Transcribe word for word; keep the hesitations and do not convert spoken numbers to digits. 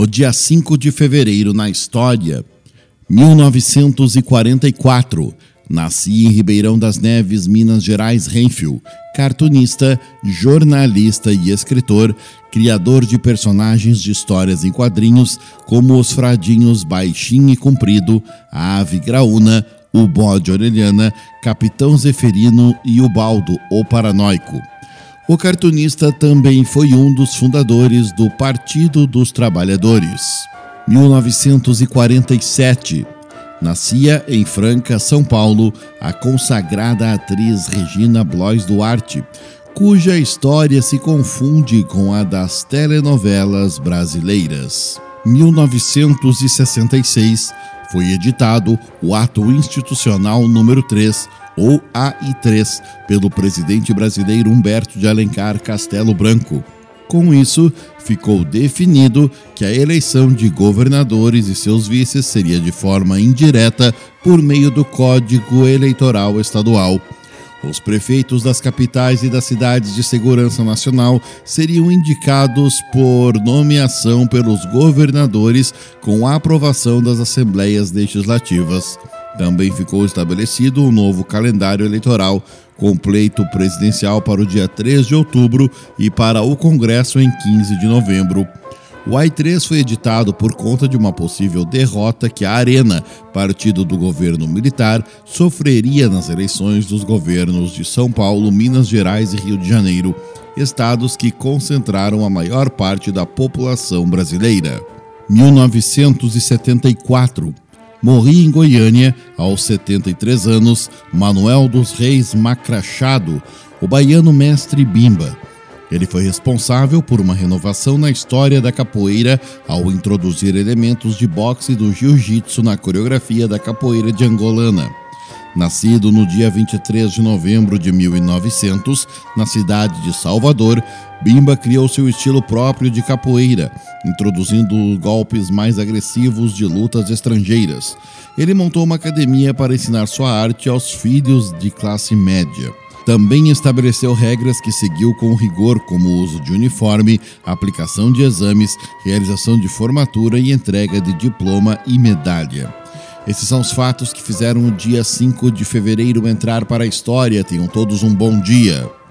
O dia cinco de fevereiro na história. mil novecentos e quarenta e quatro. Nascia em Ribeirão das Neves, Minas Gerais, Renfil, cartunista, jornalista e escritor, criador de personagens de histórias em quadrinhos como os Fradinhos Baixinho e Comprido, a Ave Graúna, o Bode Orelhana, Capitão Zeferino e o Baldo, o Paranoico. O cartunista também foi um dos fundadores do Partido dos Trabalhadores. mil novecentos e quarenta e sete. Nascia em Franca, São Paulo, a consagrada atriz Regina Blois Duarte, cuja história se confunde com a das telenovelas brasileiras. mil novecentos e sessenta e seis. Foi editado o Ato Institucional número três, ou A I três, pelo presidente brasileiro Humberto de Alencar Castelo Branco. Com isso, ficou definido que a eleição de governadores e seus vices seria de forma indireta por meio do Código Eleitoral Estadual. Os prefeitos das capitais e das cidades de segurança nacional seriam indicados por nomeação pelos governadores com a aprovação das assembleias legislativas. Também ficou estabelecido um novo calendário eleitoral, com pleito presidencial para o dia três de outubro e para o Congresso em quinze de novembro. O A I três foi editado por conta de uma possível derrota que a Arena, partido do governo militar, sofreria nas eleições dos governos de São Paulo, Minas Gerais e Rio de Janeiro, estados que concentraram a maior parte da população brasileira. mil novecentos e setenta e quatro. Morria em Goiânia, aos setenta e três anos, Manuel dos Reis Macrachado, o baiano mestre Bimba. Ele foi responsável por uma renovação na história da capoeira ao introduzir elementos de boxe e do jiu-jitsu na coreografia da capoeira de angolana. Nascido no dia vinte e três de novembro de mil e novecentos, na cidade de Salvador, Bimba criou seu estilo próprio de capoeira, introduzindo golpes mais agressivos de lutas estrangeiras. Ele montou uma academia para ensinar sua arte aos filhos de classe média. Também estabeleceu regras que seguiu com rigor, como o uso de uniforme, aplicação de exames, realização de formatura e entrega de diploma e medalha. Esses são os fatos que fizeram o dia cinco de fevereiro entrar para a história. Tenham todos um bom dia.